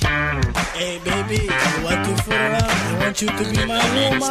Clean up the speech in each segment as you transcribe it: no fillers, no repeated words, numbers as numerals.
Hey baby, I want to fool around. I want you to be my woman.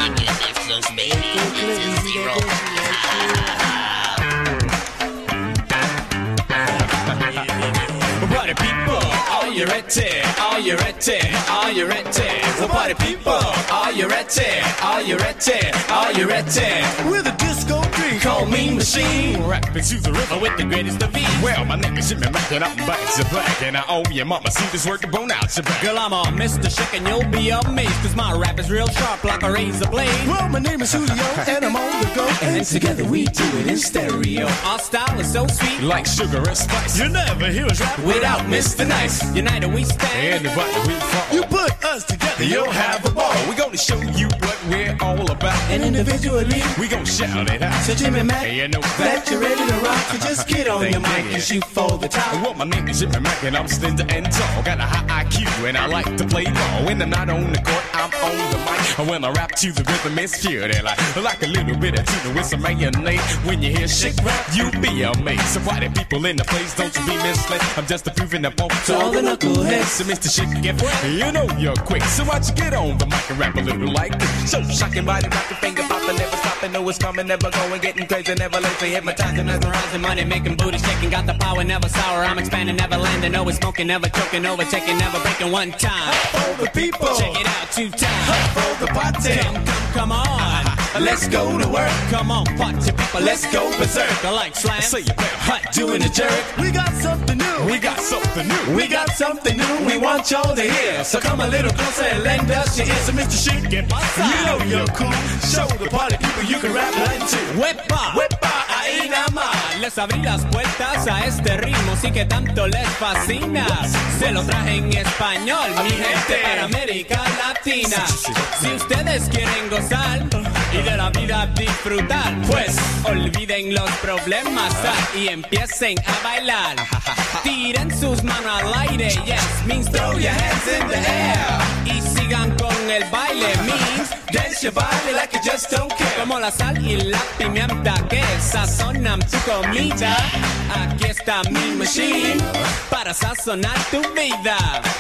Party people, are you ready? Are you ready? Are you ready? So party people, are you ready? Are you ready? Are you ready? With a disco dream, Call me Machine. Rapping to the rhythm With the greatest of ease. Well, my name is Jimmy Mac and I'm back to black. And I owe your mama see this work to bone out your back. Girl, I'm a Mr. Chick and you'll be amazed, cause my rap is real sharp like a razor blade. well, my name is Julio, and I'm on the go. And together we do it in stereo. Our style is so sweet, Like sugar and spice. You never hear us rap without Mr. Nice. United we stand. Anybody we fall. You put us together, You'll have a ball. We're gonna show you what we're all about. And individually, We gon' shout it out. so Jimmy Mac, Hey, you know that you're ready to rock. So just get on your mic and shoot for the top. Well, my name is Jimmy Mac and I'm slender and tall. Got a high IQ and I like to play ball. When I'm not on the court, I'm on the mic. And when I rap to the rhythm, it's pure delight. Like a little bit of tuna with some mayonnaise. When you hear shake rap, you be amazed. So party people in the place, don't you be misled. I'm just proving up on To all the knuckleheads, So Mr. Shake, get wet. You know you're quick. So why don't you get on the mic and rap a little like this? So shocking body, rocking finger popping, never stopping. Know it's coming, never going, getting crazy, never late. Hypnotizing, mesmerizing, money making, booty shaking. Got the power, never sour. I'm expanding, never landing. Always smoking, never choking, overtaking, never breaking one time. for the people. Check it out, 2 times. For the party. Come on. Let's go to work. Come on, party people, let's go berserk. I like slam. Say it better. Hot doing a jerk. We got something new. We got something new. We got something new we want y'all to hear. So come a little closer and lend us your ears. So Mr. Shake, get You know you're cool. Show the party people you can rap like too. Huepa, Huepa, ahí nada más. Les abrí las puertas a este ritmo, sí que tanto les fascina. Se lo traje en español, mi gente, para América Latina. Si ustedes quieren gozar y de la vida disfrutar, pues olviden los problemas y empiecen a bailar. Tiren sus manos al aire, yes, means throw your hands in the air. Y sigan con el baile, means dance your body like you just don't care. Como la sal y la pimienta que sazonan tu comida. Aquí está mi machine para sazonar tu vida.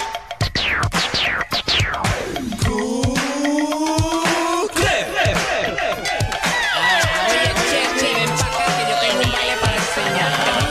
Cool Clip. Ven pa' acá que yo tengo un baile para enseñar.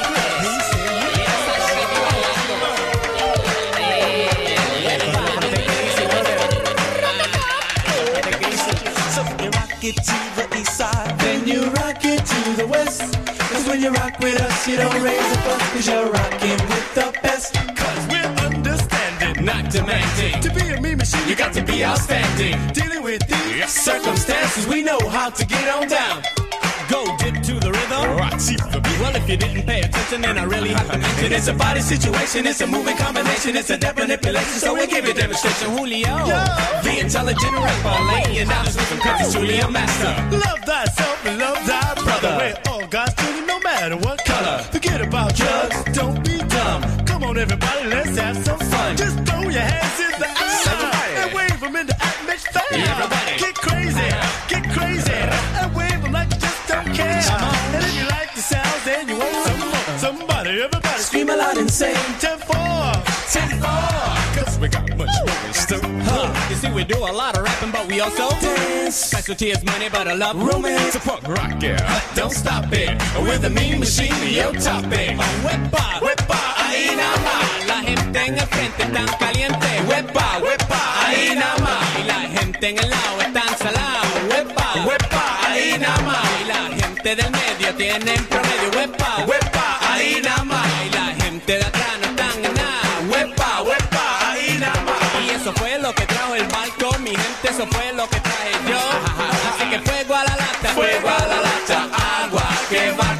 So you rock it to the east side, then you rock it to the west. Cause when you rock with us, you don't raise a fuss. Cause you're rocking with the best. Cause we're understanding, Not demanding. to be a mean machine, You got to be outstanding. dealing with these Circumstances, we know how to get on down. Go dip to the rhythm. Right, see the beat. Well, if you didn't pay attention, then I really have to mention it's a body situation, it's a moving combination, it's a depth manipulation, so we give you demonstration. Julio, the intelligent rapper, laying down the rhythm, cause it's truly a master. love thyself and love thy brother. We're all God's children, no matter what color. Forget about drugs, don't be dumb. Come on, everybody, let's have some fun. Just throw your hands in the air and wave them in the atmosphere. Everybody. Get crazy, and wave them like you just don't care. And if you like the sounds, then you want some more. Somebody, everybody, Scream aloud and say, 10-4. 10-4. Cause we got much more in store. You see, we do a lot of rapping, but we also dance. Specialty is money, but I love romance. It's a punk rock, yeah. Don't stop it, with the mean machine, yo topic. Huepa, huepa, ahí nada más. La gente en el frente tan caliente. Huepa, huepa, ahí nada más. Y la gente en el lado están salado. Huepa, huepa, ahí nada más. Y la gente del medio tienen promedio. Huepa, huepa, ahí nada más. Y la gente de atrás no están en nada. Huepa, huepa, ahí nada más. Y eso fue lo que trajo el barco, mi gente, eso fue lo que traje yo. Así que fuego a la lata, agua que va